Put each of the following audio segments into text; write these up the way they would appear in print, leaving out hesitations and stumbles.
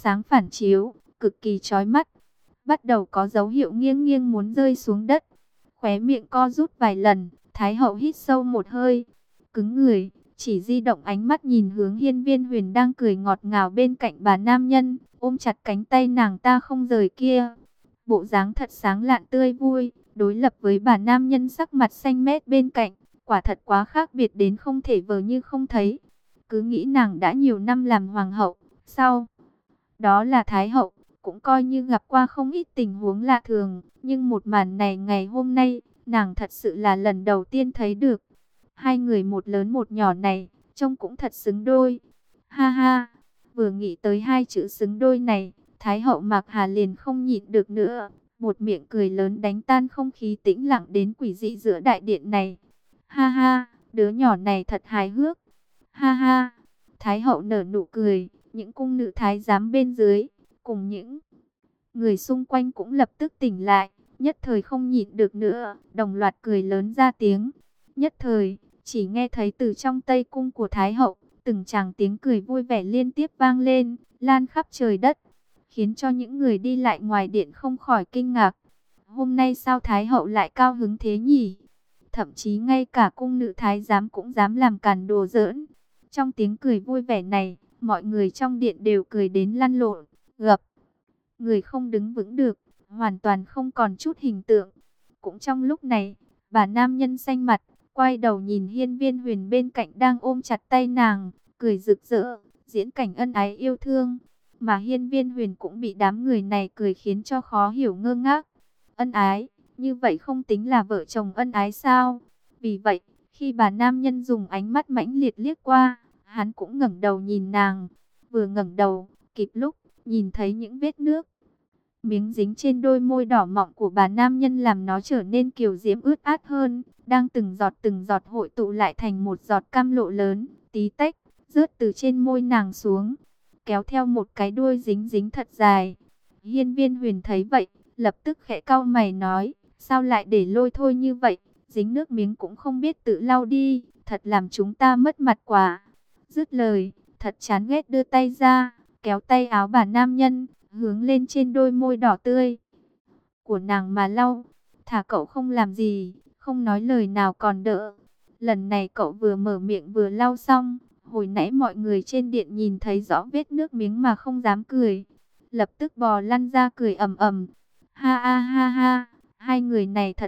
sáng phản chiếu, cực kỳ chói mắt, bắt đầu có dấu hiệu nghiêng nghiêng muốn rơi xuống đất. Khóe miệng co rút vài lần, Thái hậu hít sâu một hơi, cứng người, chỉ di động ánh mắt nhìn hướng Hiên Viên Huyền đang cười ngọt ngào bên cạnh bà nam nhân, ôm chặt cánh tay nàng ta không rời kia. Bộ dáng thật sáng lạn tươi vui, đối lập với bà nam nhân sắc mặt xanh mét bên cạnh, quả thật quá khác biệt đến không thể vờ như không thấy. Cứ nghĩ nàng đã nhiều năm làm hoàng hậu, sau đó là thái hậu, cũng coi như gặp qua không ít tình huống lạ thường, nhưng một màn này ngày hôm nay, nàng thật sự là lần đầu tiên thấy được. Hai người một lớn một nhỏ này, trông cũng thật xứng đôi. Ha ha, vừa nghĩ tới hai chữ xứng đôi này, Thái hậu Mạc Hà liền không nhịn được nữa, một miệng cười lớn đánh tan không khí tĩnh lặng đến quỷ dị giữa đại điện này. Ha ha, đứa nhỏ này thật hài hước. Ha ha, Thái hậu nở nụ cười, những cung nữ thái giám bên dưới, cùng những người xung quanh cũng lập tức tỉnh lại, nhất thời không nhịn được nữa, đồng loạt cười lớn ra tiếng. Nhất thời, chỉ nghe thấy từ trong tây cung của Thái hậu, từng tràng tiếng cười vui vẻ liên tiếp vang lên, lan khắp trời đất, khiến cho những người đi lại ngoài điện không khỏi kinh ngạc. Hôm nay sao Thái hậu lại cao hứng thế nhỉ? Thậm chí ngay cả cung nữ thái giám cũng dám làm càn đồ giỡn. Trong tiếng cười vui vẻ này, mọi người trong điện đều cười đến lăn lộn, gập người không đứng vững được, hoàn toàn không còn chút hình tượng. Cũng trong lúc này, bà nam nhân xanh mặt, quay đầu nhìn Hiên Viên Huyền bên cạnh đang ôm chặt tay nàng, cười rực rỡ, diễn cảnh ân ái yêu thương. Mà Hiên Viên Huyền cũng bị đám người này cười khiến cho khó hiểu ngơ ngác. Ân ái, như vậy không tính là vợ chồng ân ái sao? Vì vậy, khi bà nam nhân dùng ánh mắt mãnh liệt liếc qua, hắn cũng ngẩng đầu nhìn nàng. Vừa ngẩng đầu, kịp lúc nhìn thấy những vết nước miếng dính trên đôi môi đỏ mọng của bà nam nhân làm nó trở nên kiều diễm ướt át hơn, đang từng giọt hội tụ lại thành một giọt cam lộ lớn, tí tách, rớt từ trên môi nàng xuống, kéo theo một cái đuôi dính dính thật dài. Hiên Viên Huyền thấy vậy, lập tức khẽ cau mày nói, sao lại để lôi thôi như vậy, dính nước miếng cũng không biết tự lau đi, thật làm chúng ta mất mặt quá. Dứt lời, thật chán ghét đưa tay ra, kéo tay áo bà nam nhân, hướng lên trên đôi môi đỏ tươi của nàng mà lau. Thả cậu không làm gì, không nói lời nào còn đỡ. Lần này cậu vừa mở miệng vừa lau xong, hồi nãy mọi người trên điện nhìn thấy rõ vết nước miếng mà không dám cười, lập tức bò lăn ra cười ầm ầm. Ha ha ha ha, hai người này thật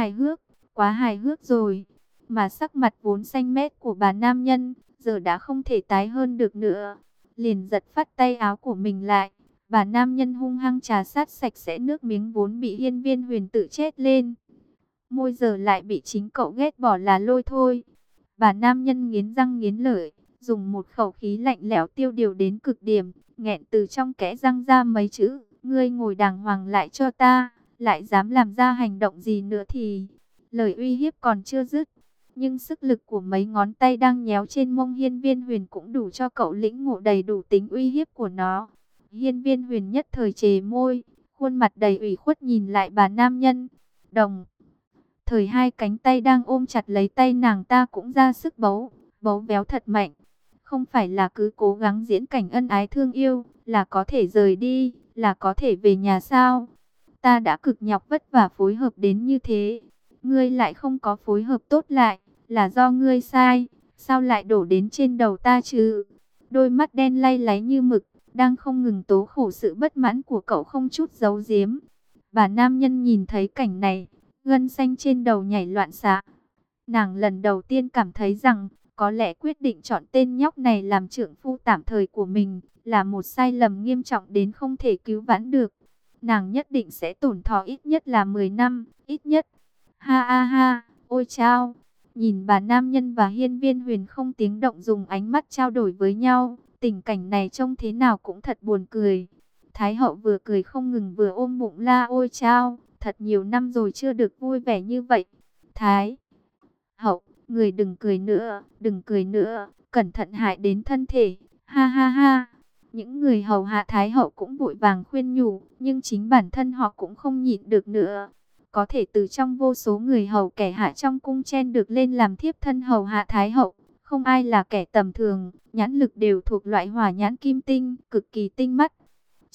quá hài hước rồi. Mà sắc mặt vốn xanh mét của bà nam nhân, giờ đã không thể tái hơn được nữa, liền giật phát tay áo của mình lại. Bà nam nhân hung hăng trà sát sạch sẽ nước miếng vốn bị Hiên Viên Huyền tự chết lên. Môi giờ lại bị chính cậu ghét bỏ là lôi thôi. Bà nam nhân nghiến răng nghiến lợi, dùng một khẩu khí lạnh lẽo tiêu điều đến cực điểm, nghẹn từ trong kẽ răng ra mấy chữ, ngươi ngồi đàng hoàng lại cho ta, lại dám làm ra hành động gì nữa thì... Lời uy hiếp còn chưa dứt, nhưng sức lực của mấy ngón tay đang nhéo trên mông Hiên Viên Huyền cũng đủ cho cậu lĩnh ngộ đầy đủ tính uy hiếp của nó. Hiên Viên Huyền nhất thời trề môi, khuôn mặt đầy ủy khuất nhìn lại bà nam nhân. Đồng thời hai cánh tay đang ôm chặt lấy tay nàng ta cũng ra sức bấu véo thật mạnh. Không phải là cứ cố gắng diễn cảnh ân ái thương yêu, là có thể rời đi, là có thể về nhà sao? Ta đã cực nhọc vất vả phối hợp đến như thế, ngươi lại không có phối hợp tốt lại, là do ngươi sai, sao lại đổ đến trên đầu ta chứ? Đôi mắt đen lay láy như mực, đang không ngừng tố khổ sự bất mãn của cậu không chút giấu giếm. Bà nam nhân nhìn thấy cảnh này, gân xanh trên đầu nhảy loạn xạ. Nàng lần đầu tiên cảm thấy rằng, có lẽ quyết định chọn tên nhóc này làm trượng phu tạm thời của mình, là một sai lầm nghiêm trọng đến không thể cứu vãn được. Nàng nhất định sẽ tổn thọ ít nhất là 10 năm, ít nhất. Ha ha ha, ôi chao. Nhìn bà nam nhân và Hiên Viên Huyền không tiếng động dùng ánh mắt trao đổi với nhau, tình cảnh này trông thế nào cũng thật buồn cười. Thái hậu vừa cười không ngừng vừa ôm bụng la ôi chao, thật nhiều năm rồi chưa được vui vẻ như vậy. Thái hậu, người đừng cười nữa, đừng cười nữa, cẩn thận hại đến thân thể. Ha ha ha. Những người hầu hạ Thái hậu cũng vội vàng khuyên nhủ, nhưng chính bản thân họ cũng không nhịn được nữa. Có thể từ trong vô số người hầu kẻ hạ trong cung chen được lên làm thiếp thân hầu hạ Thái hậu, không ai là kẻ tầm thường, nhãn lực đều thuộc loại hỏa nhãn kim tinh, cực kỳ tinh mắt.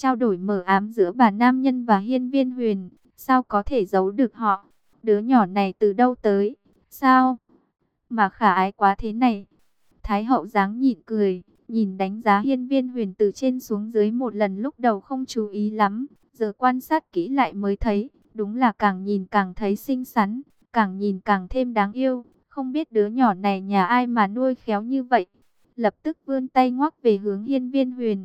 Trao đổi mờ ám giữa bà nam nhân và Hiên Viên Huyền, sao có thể giấu được họ? Đứa nhỏ này từ đâu tới? Sao mà khả ái quá thế này? Thái hậu dáng nhịn cười, nhìn đánh giá Hiên Viên Huyền từ trên xuống dưới một lần, lúc đầu không chú ý lắm, giờ quan sát kỹ lại mới thấy, đúng là càng nhìn càng thấy xinh xắn, càng nhìn càng thêm đáng yêu, không biết đứa nhỏ này nhà ai mà nuôi khéo như vậy. Lập tức vươn tay ngoắc về hướng Hiên Viên Huyền,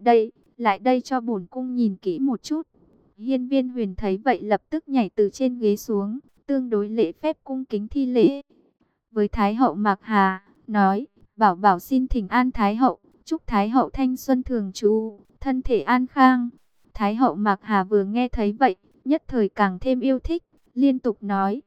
lại đây cho bổn cung nhìn kỹ một chút. Hiên Viên Huyền thấy vậy lập tức nhảy từ trên ghế xuống, tương đối lễ phép cung kính thi lễ với Thái hậu Mạc Hà, nói: Bảo bảo xin thỉnh an Thái hậu, chúc Thái hậu thanh xuân thường tru, thân thể an khang. Thái hậu Mạc Hà vừa nghe thấy vậy, nhất thời càng thêm yêu thích, liên tục nói: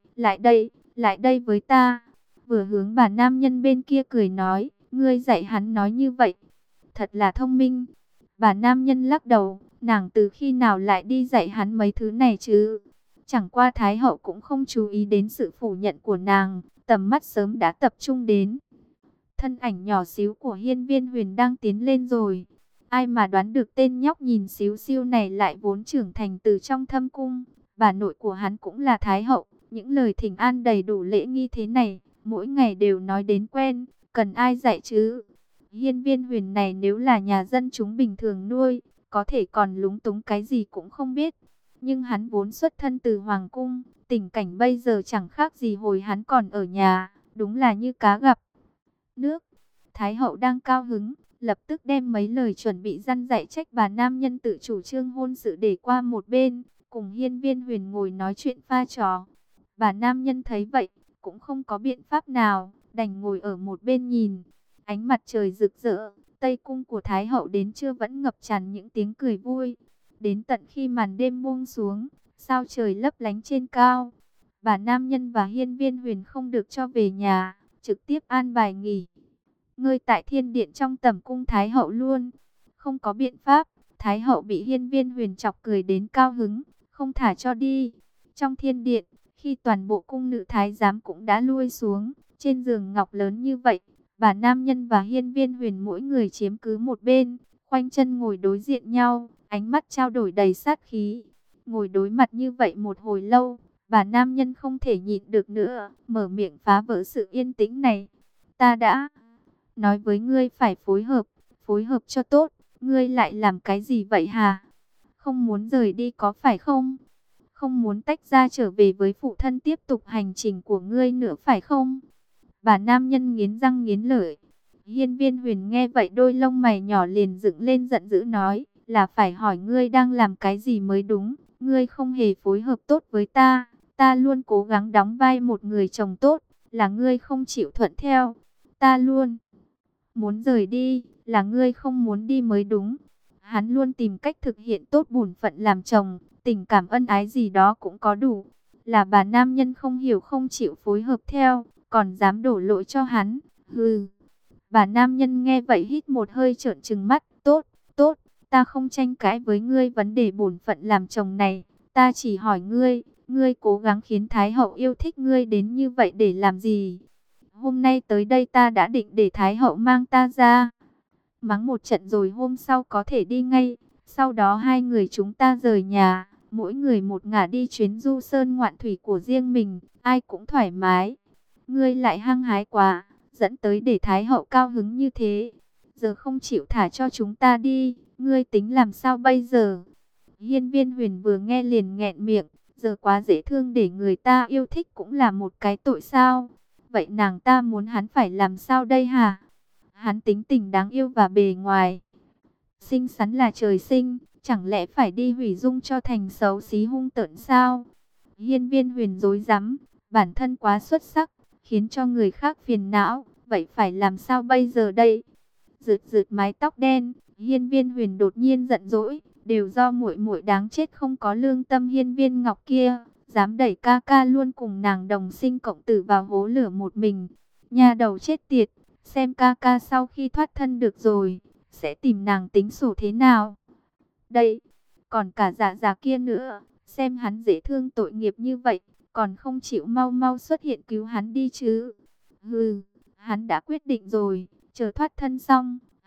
lại đây với ta. Vừa hướng bà nam nhân bên kia cười nói: ngươi dạy hắn nói như vậy, thật là thông minh. Bà nam nhân lắc đầu, nàng từ khi nào lại đi dạy hắn mấy thứ này chứ? Chẳng qua Thái hậu cũng không chú ý đến sự phủ nhận của nàng, tầm mắt sớm đã tập trung đến thân ảnh nhỏ xíu của Hiên Viên Huyền đang tiến lên rồi. Ai mà đoán được tên nhóc nhìn xíu xiu này lại vốn trưởng thành từ trong thâm cung. Bà nội của hắn cũng là Thái hậu, những lời thỉnh an đầy đủ lễ nghi thế này, mỗi ngày đều nói đến quen, cần ai dạy chứ? Hiên Viên Huyền này nếu là nhà dân chúng bình thường nuôi, có thể còn lúng túng cái gì cũng không biết. Nhưng hắn vốn xuất thân từ hoàng cung, tình cảnh bây giờ chẳng khác gì hồi hắn còn ở nhà, đúng là như cá gặp nước. Thái hậu đang cao hứng, lập tức đem mấy lời chuẩn bị răn dạy trách bà nam nhân tự chủ trương hôn sự để qua một bên, cùng Hiên Viên Huyền ngồi nói chuyện pha trò. Bà nam nhân thấy vậy, cũng không có biện pháp nào, đành ngồi ở một bên nhìn. Ánh mặt trời rực rỡ, Tây cung của Thái hậu đến trưa vẫn ngập tràn những tiếng cười vui. Đến tận khi màn đêm buông xuống, sao trời lấp lánh trên cao, bà nam nhân và Hiên Viên Huyền không được cho về nhà, trực tiếp an bài nghỉ ngơi tại thiên điện trong tẩm cung Thái hậu luôn. Không có biện pháp, Thái hậu bị Hiên Viên Huyền chọc cười đến cao hứng, không thả cho đi. Trong thiên điện, khi toàn bộ cung nữ thái giám cũng đã lui xuống, trên giường ngọc lớn như vậy, bà nam nhân và Hiên Viên Huyền mỗi người chiếm cứ một bên, khoanh chân ngồi đối diện nhau, ánh mắt trao đổi đầy sát khí. Ngồi đối mặt như vậy một hồi lâu, bà nam nhân không thể nhịn được nữa, mở miệng phá vỡ sự yên tĩnh này. Ta đã nói với ngươi phải phối hợp cho tốt, ngươi lại làm cái gì vậy hả? Không muốn rời đi có phải không? Không muốn tách ra trở về với phụ thân tiếp tục hành trình của ngươi nữa phải không? Bà nam nhân nghiến răng nghiến lợi. Hiên Viên Huyền nghe vậy đôi lông mày nhỏ liền dựng lên giận dữ nói, là phải hỏi ngươi đang làm cái gì mới đúng. Ngươi không hề phối hợp tốt với ta, ta luôn cố gắng đóng vai một người chồng tốt, là ngươi không chịu thuận theo. Ta luôn muốn rời đi, là ngươi không muốn đi mới đúng. Hắn luôn tìm cách thực hiện tốt bổn phận làm chồng, tình cảm ân ái gì đó cũng có đủ. Là bà nam nhân không hiểu không chịu phối hợp theo, còn dám đổ lỗi cho hắn. Hừ. Bà nam nhân nghe vậy hít một hơi trợn trừng mắt. Tốt, tốt, ta không tranh cãi với ngươi vấn đề bổn phận làm chồng này. Ta chỉ hỏi ngươi, ngươi cố gắng khiến Thái hậu yêu thích ngươi đến như vậy để làm gì? Hôm nay tới đây ta đã định để Thái hậu mang ta ra mắng một trận rồi hôm sau có thể đi ngay. Sau đó hai người chúng ta rời nhà, mỗi người một ngả đi chuyến du sơn ngoạn thủy của riêng mình, ai cũng thoải mái. Ngươi lại hăng hái quá, dẫn tới để Thái hậu cao hứng như thế. Giờ không chịu thả cho chúng ta đi, ngươi tính làm sao bây giờ? Hiên Viên Huyền vừa nghe liền nghẹn miệng, giờ quá dễ thương để người ta yêu thích cũng là một cái tội sao? Vậy nàng ta muốn hắn phải làm sao đây hả? Hắn tính tình đáng yêu và bề ngoài xinh xắn là trời sinh, chẳng lẽ phải đi hủy dung cho thành xấu xí hung tợn sao? Hiên Viên Huyền rối rắm, bản thân quá xuất sắc, khiến cho người khác phiền não, vậy phải làm sao bây giờ đây? Rượt rượt mái tóc đen, Hiên Viên Huyền đột nhiên giận dỗi, đều do muội muội đáng chết không có lương tâm Hiên Viên Ngọc kia, dám đẩy ca ca luôn cùng nàng đồng sinh cộng tử vào hố lửa một mình. Nhà đầu chết tiệt, xem ca ca sau khi thoát thân được rồi, sẽ tìm nàng tính sổ thế nào. Đây, còn cả dạ dạ kia nữa, xem hắn dễ thương tội nghiệp như vậy, còn không chịu mau mau xuất hiện cứu hắn đi chứ. Hừ, hắn đã quyết định rồi, chờ thoát thân xong,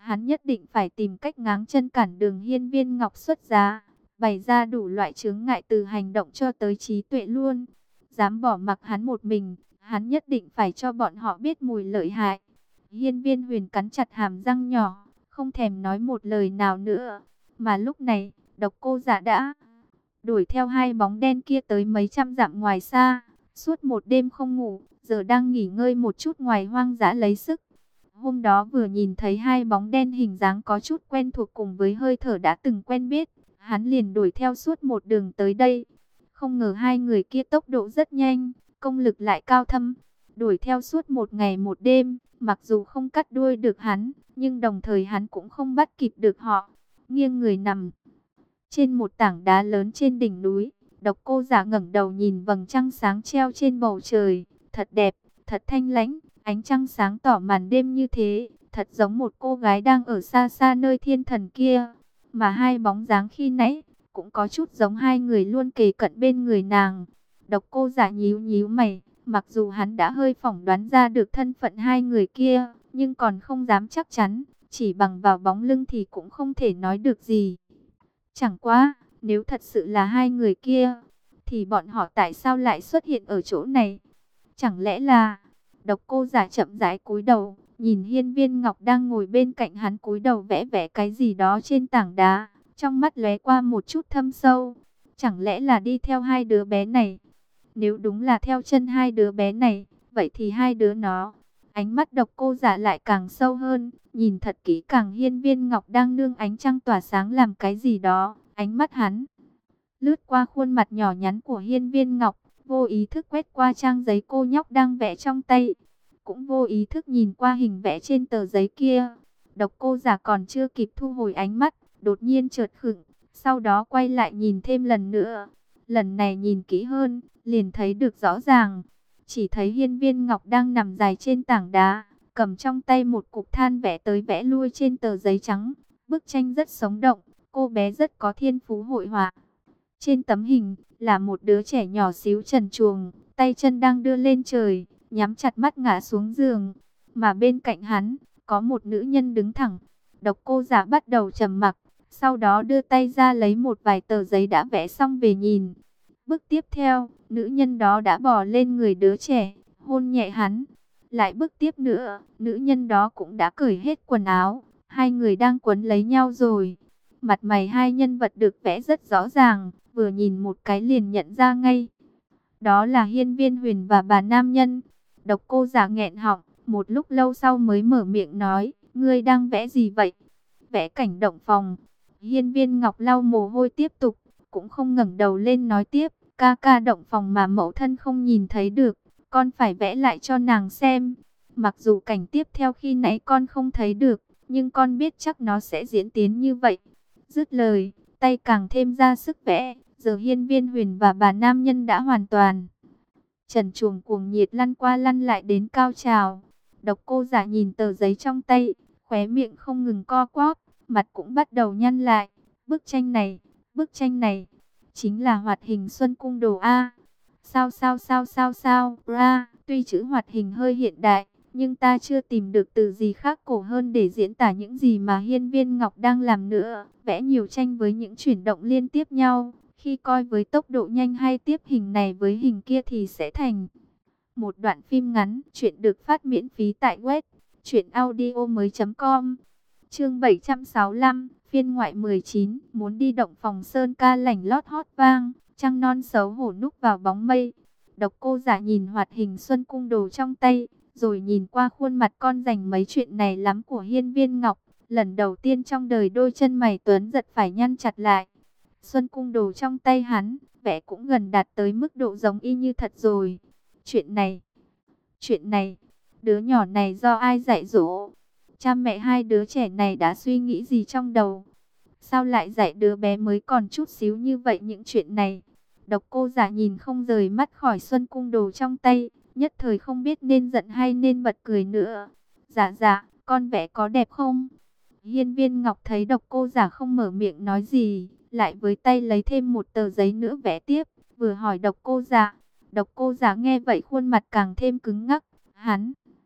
Hắn nhất định phải tìm cách ngáng chân cản đường Hiên Viên Ngọc xuất giá, bày ra đủ loại chướng ngại từ hành động cho tới trí tuệ luôn. Dám bỏ mặc hắn một mình, hắn nhất định phải cho bọn họ biết mùi lợi hại. Hiên Viên Huyền cắn chặt hàm răng nhỏ, không thèm nói một lời nào nữa. Mà lúc này, Độc Cô Dạ đã đuổi theo hai bóng đen kia tới mấy trăm dặm ngoài xa. Suốt một đêm không ngủ, giờ đang nghỉ ngơi một chút ngoài hoang dã lấy sức. Hôm đó vừa nhìn thấy hai bóng đen hình dáng có chút quen thuộc cùng với hơi thở đã từng quen biết, hắn liền đuổi theo suốt một đường tới đây. Không ngờ hai người kia tốc độ rất nhanh, công lực lại cao thâm. Đuổi theo suốt một ngày một đêm, mặc dù không cắt đuôi được hắn, nhưng đồng thời hắn cũng không bắt kịp được họ. Nghiêng người nằm trên một tảng đá lớn trên đỉnh núi, Độc Cô Dạ ngẩng đầu nhìn vầng trăng sáng treo trên bầu trời, thật đẹp, thật thanh lãnh, ánh trăng sáng tỏ màn đêm như thế, thật giống một cô gái đang ở xa xa nơi thiên thần kia. Mà hai bóng dáng khi nãy cũng có chút giống hai người luôn kề cận bên người nàng. Độc Cô Dạ nhíu nhíu mày, mặc dù hắn đã hơi phỏng đoán ra được thân phận hai người kia, nhưng còn không dám chắc chắn, chỉ bằng vào bóng lưng thì cũng không thể nói được gì. Chẳng qua, nếu thật sự là hai người kia, thì bọn họ tại sao lại xuất hiện ở chỗ này? Chẳng lẽ là... Độc Cô Dạ chậm rãi cúi đầu, nhìn Hiên Viên Ngọc đang ngồi bên cạnh hắn cúi đầu vẽ vẽ cái gì đó trên tảng đá, trong mắt lóe qua một chút thâm sâu. Chẳng lẽ là đi theo hai đứa bé này? Nếu đúng là theo chân hai đứa bé này, vậy thì hai đứa nó... Ánh mắt Độc Cô Dạ lại càng sâu hơn, nhìn thật kỹ càng Hiên Viên Ngọc đang nương ánh trăng tỏa sáng làm cái gì đó. Ánh mắt hắn lướt qua khuôn mặt nhỏ nhắn của Hiên Viên Ngọc, vô ý thức quét qua trang giấy cô nhóc đang vẽ trong tay, cũng vô ý thức nhìn qua hình vẽ trên tờ giấy kia. Độc Cô Dạ còn chưa kịp thu hồi ánh mắt, đột nhiên chợt khựng, sau đó quay lại nhìn thêm lần nữa. Lần này nhìn kỹ hơn, liền thấy được rõ ràng. Chỉ thấy Hiên Viên Ngọc đang nằm dài trên tảng đá, cầm trong tay một cục than vẽ tới vẽ lui trên tờ giấy trắng. Bức tranh rất sống động, cô bé rất có thiên phú hội họa. Trên tấm hình là một đứa trẻ nhỏ xíu trần truồng, tay chân đang đưa lên trời, nhắm chặt mắt ngã xuống giường. Mà bên cạnh hắn, có một nữ nhân đứng thẳng. Độc Cô Dạ bắt đầu trầm mặc, sau đó đưa tay ra lấy một vài tờ giấy đã vẽ xong về nhìn. Bước tiếp theo, nữ nhân đó đã bò lên người đứa trẻ, hôn nhẹ hắn. Lại bước tiếp nữa, nữ nhân đó cũng đã cởi hết quần áo, hai người đang quấn lấy nhau rồi. Mặt mày hai nhân vật được vẽ rất rõ ràng, vừa nhìn một cái liền nhận ra ngay. Đó là Hiên Viên Huyền và bà nam nhân. Độc Cô Dạ nghẹn họng, một lúc lâu sau mới mở miệng nói, ngươi đang vẽ gì vậy? Vẽ cảnh động phòng. Hiên Viên Ngọc lau mồ hôi tiếp tục, cũng không ngẩng đầu lên nói tiếp, ca ca động phòng mà mẫu thân không nhìn thấy được, con phải vẽ lại cho nàng xem. Mặc dù cảnh tiếp theo khi nãy con không thấy được, nhưng con biết chắc nó sẽ diễn tiến như vậy. Dứt lời, tay càng thêm ra sức vẽ. Giờ Hiên Viên Huyền và bà nam nhân đã hoàn toàn trần truồng cuồng nhiệt lăn qua lăn lại đến cao trào. Độc Cô Dạ nhìn tờ giấy trong tay, khóe miệng không ngừng co quắp, mặt cũng bắt đầu nhăn lại. Bức tranh này, chính là hoạt hình Xuân Cung Đồ A. Sao, ra, tuy chữ hoạt hình hơi hiện đại, nhưng ta chưa tìm được từ gì khác cổ hơn để diễn tả những gì mà Hiên Viên Ngọc đang làm nữa. Vẽ nhiều tranh với những chuyển động liên tiếp nhau, khi coi với tốc độ nhanh hay tiếp hình này với hình kia thì sẽ thành một đoạn phim ngắn. Chuyện được phát miễn phí tại web truyệnaudiomoi.com. Chương 765, phiên ngoại 19, muốn đi động phòng sơn ca lảnh lót hót vang, trăng non xấu hổ núp vào bóng mây. Độc Cô Dạ nhìn hoạt hình Xuân Cung Đồ trong tay, rồi nhìn qua khuôn mặt con rành mấy chuyện này lắm của Hiên Viên Ngọc. Lần đầu tiên trong đời đôi chân mày tuấn giật phải nhăn chặt lại. Xuân Cung Đồ trong tay hắn, vẽ cũng gần đạt tới mức độ giống y như thật rồi. Chuyện này, đứa nhỏ này do ai dạy dỗ? Cha mẹ hai đứa trẻ này đã suy nghĩ gì trong đầu? Sao lại dạy đứa bé mới còn chút xíu như vậy những chuyện này? Độc Cô Dạ nhìn không rời mắt khỏi Xuân Cung Đồ trong tay, nhất thời không biết nên giận hay nên bật cười nữa. Dạ, con vẽ có đẹp không? Hiên Viên Ngọc thấy Độc Cô Dạ không mở miệng nói gì, lại với tay lấy thêm một tờ giấy nữa vẽ tiếp, vừa hỏi Độc Cô Dạ. Độc Cô Dạ nghe vậy khuôn mặt càng thêm cứng ngắc, hắn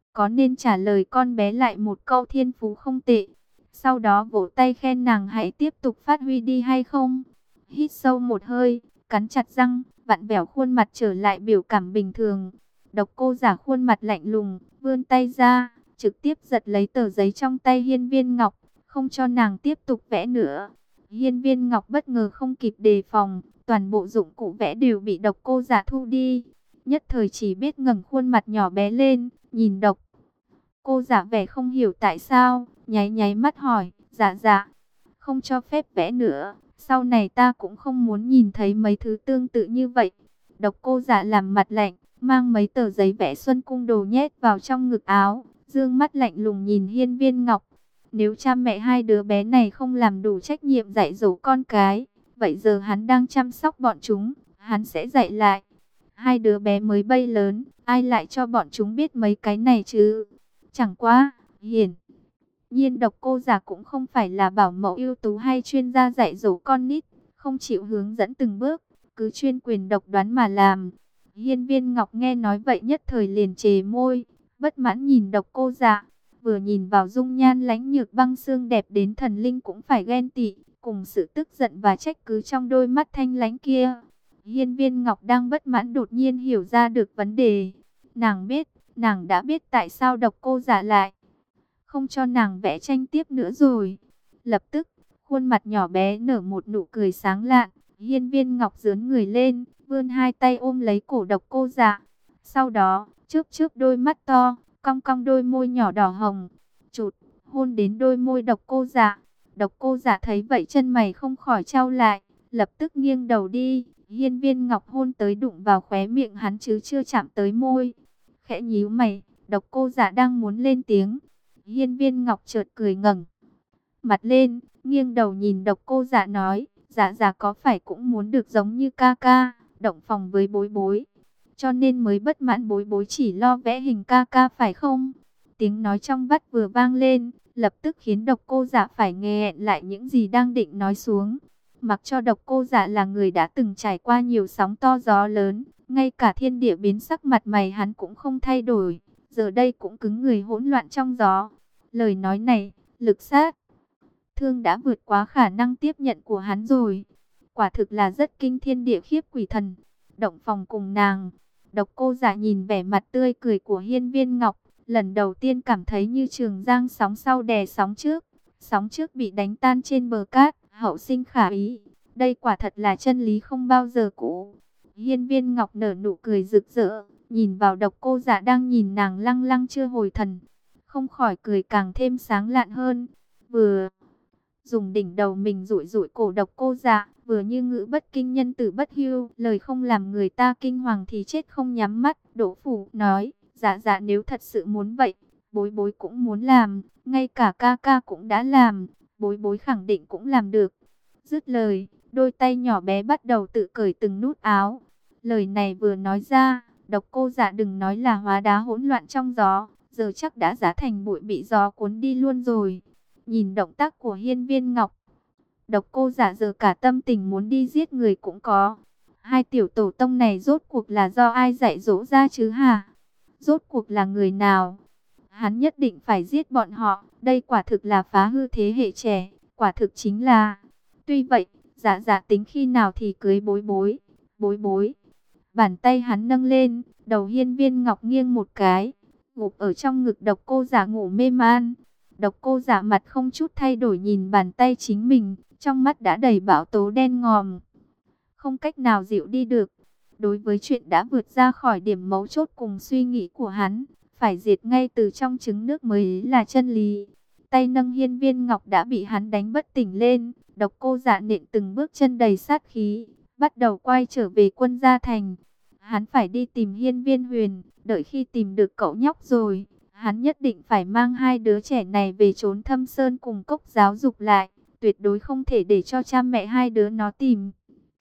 có nên trả lời con bé lại một câu thiên phú không tệ, sau đó vỗ tay khen nàng hãy tiếp tục phát huy đi hay không? Hít sâu một hơi, cắn chặt răng, vặn vẹo khuôn mặt trở lại biểu cảm bình thường. Độc Cô Giả khuôn mặt lạnh lùng, vươn tay ra, trực tiếp giật lấy tờ giấy trong tay Hiên Viên Ngọc, không cho nàng tiếp tục vẽ nữa. Hiên Viên Ngọc bất ngờ không kịp đề phòng, toàn bộ dụng cụ vẽ đều bị Độc Cô Giả thu đi. Nhất thời chỉ biết ngẩng khuôn mặt nhỏ bé lên, nhìn Độc Cô Giả vẻ không hiểu tại sao, nháy nháy mắt hỏi, dạ dạ, không cho phép vẽ nữa, sau này ta cũng không muốn nhìn thấy mấy thứ tương tự như vậy. Độc Cô Giả làm mặt lạnh, mang mấy tờ giấy vẽ Xuân Cung Đồ nhét vào trong ngực áo, dương mắt lạnh lùng nhìn Hiên Viên Ngọc. Nếu cha mẹ hai đứa bé này không làm đủ trách nhiệm dạy dỗ con cái, vậy giờ hắn đang chăm sóc bọn chúng, hắn sẽ dạy lại. Hai đứa bé mới bay lớn, ai lại cho bọn chúng biết mấy cái này chứ? Chẳng qua, hiển nhiên Độc Cô Giả cũng không phải là bảo mẫu ưu tú hay chuyên gia dạy dỗ con nít, không chịu hướng dẫn từng bước, cứ chuyên quyền độc đoán mà làm. Hiên Viên Ngọc nghe nói vậy nhất thời liền chề môi, bất mãn nhìn Độc Cô Giả, vừa nhìn vào dung nhan lãnh nhược băng xương đẹp đến thần linh cũng phải ghen tị, cùng sự tức giận và trách cứ trong đôi mắt thanh lãnh kia. Hiên Viên Ngọc đang bất mãn đột nhiên hiểu ra được vấn đề. Nàng đã biết tại sao Độc Cô Giả lại không cho nàng vẽ tranh tiếp nữa rồi. Lập tức, khuôn mặt nhỏ bé nở một nụ cười sáng lạn. Hiên Viên Ngọc giương người lên, vươn hai tay ôm lấy cổ Độc Cô Giả. Sau đó, chớp chớp đôi mắt to, cong cong đôi môi nhỏ đỏ hồng, chụt hôn đến đôi môi Độc Cô Giả. Độc Cô Giả thấy vậy chân mày không khỏi chau lại, lập tức nghiêng đầu đi. Hiên Viên Ngọc hôn tới đụng vào khóe miệng hắn chứ chưa chạm tới môi. Khẽ nhíu mày, Độc Cô Giả đang muốn lên tiếng. Hiên Viên Ngọc chợt cười ngẩng mặt lên, nghiêng đầu nhìn Độc Cô Giả nói, Dạ dạ có phải cũng muốn được giống như ca ca, động phòng với bối bối, cho nên mới bất mãn bối bối chỉ lo vẽ hình ca ca phải không? Tiếng nói trong vắt vừa vang lên, lập tức khiến Độc Cô Giả phải nghẹn lại những gì đang định nói xuống. Mặc cho Độc Cô Giả là người đã từng trải qua nhiều sóng to gió lớn, ngay cả thiên địa biến sắc mặt mày hắn cũng không thay đổi, giờ đây cũng cứng người hỗn loạn trong gió. Lời nói này, lực sát thương đã vượt quá khả năng tiếp nhận của hắn rồi. Quả thực là rất kinh thiên địa khiếp quỷ thần. Động phòng cùng nàng. Độc Cô Giả nhìn vẻ mặt tươi cười của Hiên Viên Ngọc, lần đầu tiên cảm thấy như trường giang sóng sau đè sóng trước. Sóng trước bị đánh tan trên bờ cát, hậu sinh khả ý. Đây quả thật là chân lý không bao giờ cũ. Hiên Viên Ngọc nở nụ cười rực rỡ, nhìn vào Độc Cô Giả đang nhìn nàng lăng lăng chưa hồi thần, không khỏi cười càng thêm sáng lạn hơn. Vừa dùng đỉnh đầu mình dụi dụi cổ Độc Cô Giả, vừa như ngữ bất kinh nhân tử bất hưu, lời không làm người ta kinh hoàng thì chết không nhắm mắt. Đỗ Phủ nói, dạ dạ nếu thật sự muốn vậy, bối bối cũng muốn làm, ngay cả ca ca cũng đã làm, bối bối khẳng định cũng làm được. Dứt lời, đôi tay nhỏ bé bắt đầu tự cởi từng nút áo. Lời này vừa nói ra, Độc Cô Giả đừng nói là hóa đá hỗn loạn trong gió, giờ chắc đã giá thành bụi bị gió cuốn đi luôn rồi. Nhìn động tác của Hiên Viên Ngọc, Độc Cô Giả giờ cả tâm tình muốn đi giết người cũng có. Hai tiểu tổ tông này rốt cuộc là do ai dạy dỗ ra chứ hả? Rốt cuộc là người nào? Hắn nhất định phải giết bọn họ. Đây quả thực là phá hư thế hệ trẻ. Quả thực chính là... Tuy vậy, dạ dạ tính khi nào thì cưới bối bối. Bối bối. Bàn tay hắn nâng lên, đầu Hiên Viên Ngọc nghiêng một cái, gục ở trong ngực Độc Cô Giả ngủ mê man. Độc Cô Giả mặt không chút thay đổi nhìn bàn tay chính mình, trong mắt đã đầy bão tố đen ngòm, không cách nào dịu đi được. Đối với chuyện đã vượt ra khỏi điểm mấu chốt cùng suy nghĩ của hắn, phải diệt ngay từ trong trứng nước mới là chân lý. Tay nâng Hiên Viên Ngọc đã bị hắn đánh bất tỉnh lên. Độc Cô Giả nện từng bước chân đầy sát khí, bắt đầu quay trở về Quân Gia Thành. Hắn phải đi tìm Hiên Viên Huyền, đợi khi tìm được cậu nhóc rồi, hắn nhất định phải mang hai đứa trẻ này về trốn Thâm Sơn cùng Cốc giáo dục lại. Tuyệt đối không thể để cho cha mẹ hai đứa nó tìm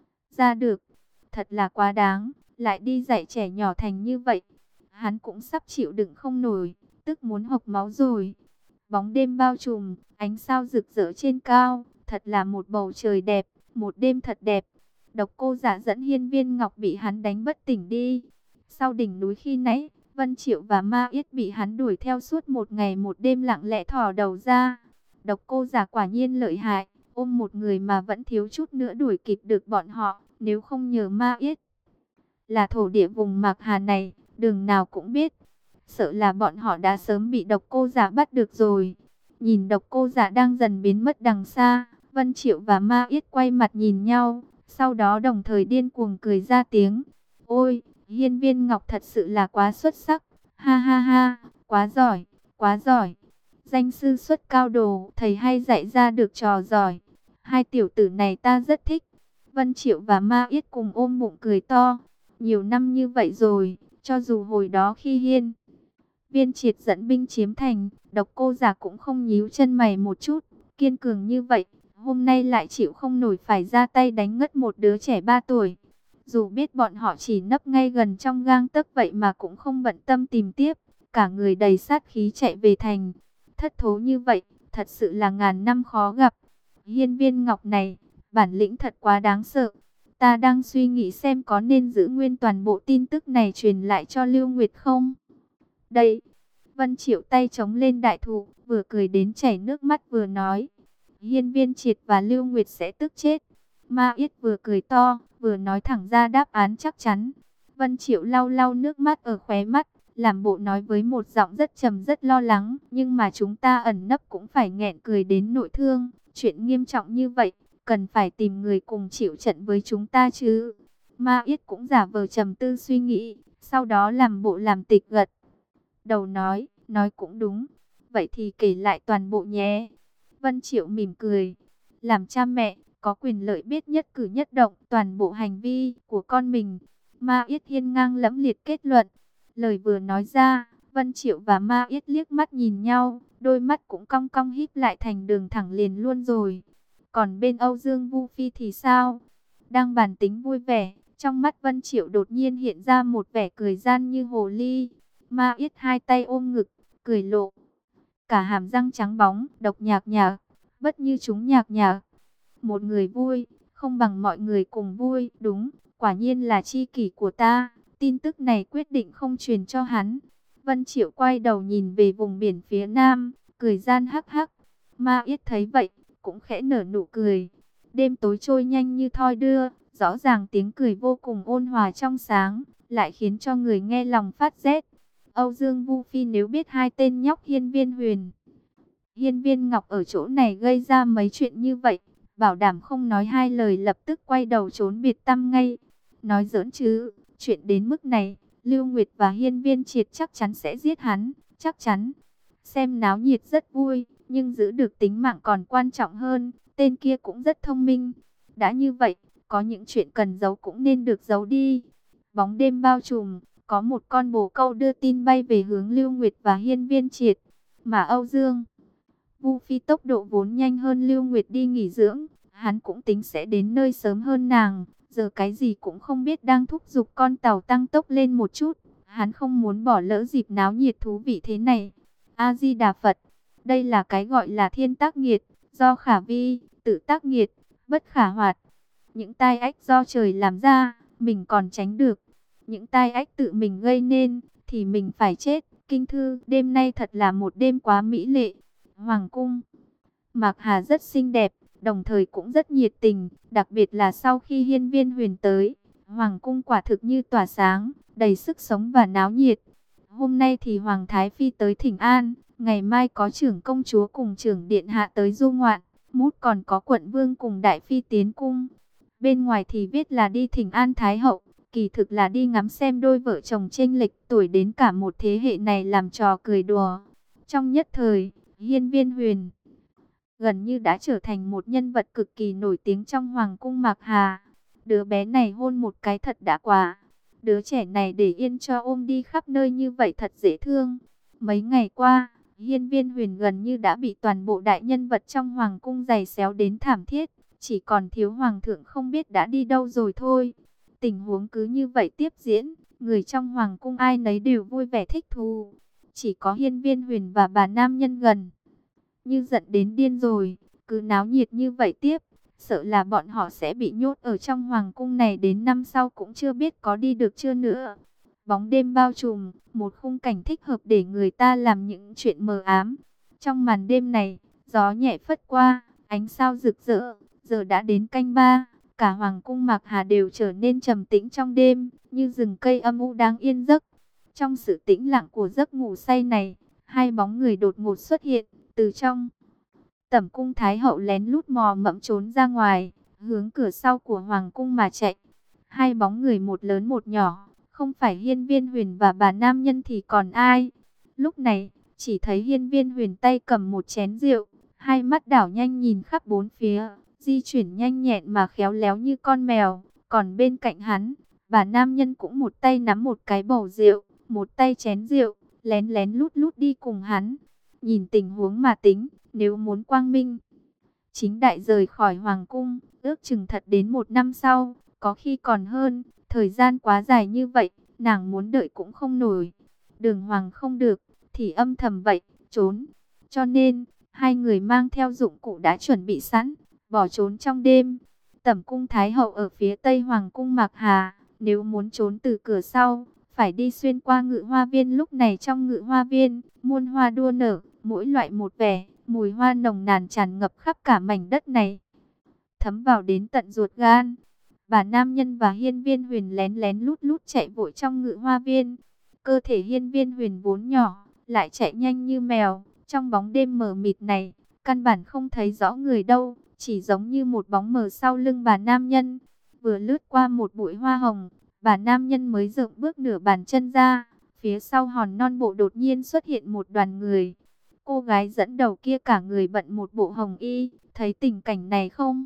ra được. Thật là quá đáng, lại đi dạy trẻ nhỏ thành như vậy. Hắn cũng sắp chịu đựng không nổi, tức muốn hộc máu rồi. Bóng đêm bao trùm, ánh sao rực rỡ trên cao, thật là một bầu trời đẹp, một đêm thật đẹp. Độc Cô Giả dẫn Hiên Viên Ngọc bị hắn đánh bất tỉnh đi. Sau đỉnh núi khi nãy, Vân Triệu và Ma Yết bị hắn đuổi theo suốt một ngày một đêm, lặng lẽ thò đầu ra. Độc Cô Giả quả nhiên lợi hại, ôm một người mà vẫn thiếu chút nữa đuổi kịp được bọn họ. Nếu không nhờ Ma Yết là thổ địa vùng Mạc Hà này, đường nào cũng biết, sợ là bọn họ đã sớm bị Độc Cô Giả bắt được rồi. Nhìn Độc Cô Giả đang dần biến mất đằng xa, Vân Triệu và Ma Yết quay mặt nhìn nhau, sau đó đồng thời điên cuồng cười ra tiếng. Ôi, Hiên Viên Ngọc thật sự là quá xuất sắc, ha ha ha, quá giỏi, quá giỏi. Danh sư xuất cao đồ, thầy hay dạy ra được trò giỏi. Hai tiểu tử này ta rất thích. Vân Triệu và Ma Yết cùng ôm bụng cười to. Nhiều năm như vậy rồi, cho dù hồi đó khi Hiên Viên Triệt dẫn binh chiếm thành, Độc Cô Giả cũng không nhíu chân mày một chút, kiên cường như vậy, hôm nay lại chịu không nổi phải ra tay đánh ngất một đứa trẻ 3 tuổi. Dù biết bọn họ chỉ nấp ngay gần trong gang tấc vậy mà cũng không bận tâm tìm tiếp, cả người đầy sát khí chạy về thành. Thất thố như vậy, thật sự là ngàn năm khó gặp. Hiên Viên Ngọc này, bản lĩnh thật quá đáng sợ. Ta đang suy nghĩ xem có nên giữ nguyên toàn bộ tin tức này truyền lại cho Lưu Nguyệt không? Đây, Vân Triệu tay chống lên đại thụ, vừa cười đến chảy nước mắt vừa nói. Hiên Viên Triệt và Lưu Nguyệt sẽ tức chết. Ma Yết vừa cười to, vừa nói thẳng ra đáp án chắc chắn. Vân Triệu lau lau nước mắt ở khóe mắt, làm bộ nói với một giọng rất trầm rất lo lắng. Nhưng mà chúng ta ẩn nấp cũng phải nghẹn cười đến nội thương. Chuyện nghiêm trọng như vậy, cần phải tìm người cùng chịu trận với chúng ta chứ. Ma Yết cũng giả vờ trầm tư suy nghĩ, sau đó làm bộ làm tịch gật đầu nói cũng đúng. Vậy thì kể lại toàn bộ nhé. Vân Triệu mỉm cười. Làm cha mẹ, có quyền lợi biết nhất cử nhất động, toàn bộ hành vi của con mình. Ma Yết hiên ngang lẫm liệt kết luận. Lời vừa nói ra, Vân Triệu và Ma Yết liếc mắt nhìn nhau, đôi mắt cũng cong cong híp lại thành đường thẳng liền luôn rồi. Còn bên Âu Dương Vu Phi thì sao? Đang bàn tính vui vẻ, trong mắt Vân Triệu đột nhiên hiện ra một vẻ cười gian như hồ ly. Ma Yết hai tay ôm ngực, cười lộ cả hàm răng trắng bóng, độc nhạc nhạc, bất như chúng nhạc nhạc. Một người vui, không bằng mọi người cùng vui, đúng, quả nhiên là tri kỷ của ta. Tin tức này quyết định không truyền cho hắn. Vân Triệu quay đầu nhìn về vùng biển phía nam, cười gian hắc hắc. Ma Yết thấy vậy, cũng khẽ nở nụ cười. Đêm tối trôi nhanh như thoi đưa, rõ ràng tiếng cười vô cùng ôn hòa trong sáng, lại khiến cho người nghe lòng phát rét. Âu Dương Vu Phi nếu biết hai tên nhóc Hiên Viên Huyền, Hiên Viên Ngọc ở chỗ này gây ra mấy chuyện như vậy, bảo đảm không nói hai lời lập tức quay đầu trốn biệt tăm ngay. Nói giỡn chứ, chuyện đến mức này, Lưu Nguyệt và Hiên Viên Triệt chắc chắn sẽ giết hắn, chắc chắn. Xem náo nhiệt rất vui, nhưng giữ được tính mạng còn quan trọng hơn, tên kia cũng rất thông minh. Đã như vậy, có những chuyện cần giấu cũng nên được giấu đi. Bóng đêm bao trùm, có một con bồ câu đưa tin bay về hướng Lưu Nguyệt và Hiên Viên Triệt, mà Âu Dương Vu Phi tốc độ vốn nhanh hơn Lưu Nguyệt đi nghỉ dưỡng, hắn cũng tính sẽ đến nơi sớm hơn nàng, giờ cái gì cũng không biết đang thúc giục con tàu tăng tốc lên một chút, hắn không muốn bỏ lỡ dịp náo nhiệt thú vị thế này. A Di Đà Phật, đây là cái gọi là thiên tác nghiệt, do khả vi, tự tác nghiệt, bất khả hoạt. Những tai ách do trời làm ra, mình còn tránh được. Những tai ách tự mình gây nên, thì mình phải chết. Kinh thư, đêm nay thật là một đêm quá mỹ lệ. Hoàng cung Mạc Hà rất xinh đẹp, đồng thời cũng rất nhiệt tình, đặc biệt là sau khi Hiên Viên Huyền tới, Hoàng cung quả thực như tỏa sáng, đầy sức sống và náo nhiệt. Hôm nay thì Hoàng Thái Phi tới thỉnh an, ngày mai có trưởng công chúa cùng trưởng điện hạ tới du ngoạn, mút còn có quận vương cùng đại phi tiến cung. Bên ngoài thì viết là đi thỉnh an Thái hậu, kỳ thực là đi ngắm xem đôi vợ chồng chênh lệch tuổi đến cả một thế hệ này làm trò cười đùa. Trong nhất thời, Hiên Viên Huyền gần như đã trở thành một nhân vật cực kỳ nổi tiếng trong Hoàng cung Mạc Hà. Đứa bé này hôn một cái thật đã quá. Đứa trẻ này để yên cho ôm đi khắp nơi như vậy thật dễ thương. Mấy ngày qua, Hiên Viên Huyền gần như đã bị toàn bộ đại nhân vật trong Hoàng cung giày xéo đến thảm thiết. Chỉ còn thiếu Hoàng thượng không biết đã đi đâu rồi thôi. Tình huống cứ như vậy tiếp diễn, người trong Hoàng cung ai nấy đều vui vẻ thích thú. Chỉ có Hiên Viên Huyền và bà nam nhân gần như giận đến điên rồi, cứ náo nhiệt như vậy tiếp, sợ là bọn họ sẽ bị nhốt ở trong Hoàng cung này đến năm sau cũng chưa biết có đi được chưa nữa. bóng đêm bao trùm, một khung cảnh thích hợp để người ta làm những chuyện mờ ám. Trong màn đêm này, gió nhẹ phất qua, ánh sao rực rỡ, giờ đã đến canh ba, cả hoàng cung Mạc Hà đều trở nên trầm tĩnh trong đêm, như rừng cây âm u đang yên giấc. Trong sự tĩnh lặng của giấc ngủ say này, hai bóng người đột ngột xuất hiện, từ trong tẩm cung Thái hậu lén lút mò mẫm trốn ra ngoài, hướng cửa sau của hoàng cung mà chạy. Hai bóng người một lớn một nhỏ, không phải Hiên Viên Huyền và bà nam nhân thì còn ai. Lúc này, chỉ thấy Hiên Viên Huyền tay cầm một chén rượu, hai mắt đảo nhanh nhìn khắp bốn phía, di chuyển nhanh nhẹn mà khéo léo như con mèo. Còn bên cạnh hắn, bà nam nhân cũng một tay nắm một cái bầu rượu, một tay chén rượu, lén lén lút lút đi cùng hắn. Nhìn tình huống mà tính, nếu muốn quang minh chính đại rời khỏi hoàng cung, ước chừng thật đến 1 năm sau, có khi còn hơn. Thời gian quá dài như vậy, nàng muốn đợi cũng không nổi. Đường hoàng không được, thì âm thầm vậy, trốn. Cho nên, hai người mang theo dụng cụ đã chuẩn bị sẵn, bỏ trốn trong đêm. Tẩm cung Thái hậu ở phía tây hoàng cung Mạc Hà, nếu muốn trốn từ cửa sau, phải đi xuyên qua Ngự Hoa Viên. Lúc này trong Ngự Hoa Viên, muôn hoa đua nở, mỗi loại một vẻ, mùi hoa nồng nàn tràn ngập khắp cả mảnh đất này, thấm vào đến tận ruột gan. Bà nam nhân và Hiên Viên Huyền lén lén lút lút chạy vội trong Ngự Hoa Viên. Cơ thể Hiên Viên Huyền vốn nhỏ, lại chạy nhanh như mèo. Trong bóng đêm mờ mịt này, căn bản không thấy rõ người đâu, chỉ giống như một bóng mờ sau lưng bà nam nhân. Vừa lướt qua một bụi hoa hồng, bà nam nhân mới dựng bước nửa bàn chân ra. Phía sau hòn non bộ đột nhiên xuất hiện một đoàn người. Cô gái dẫn đầu kia cả người bận một bộ hồng y, thấy tình cảnh này không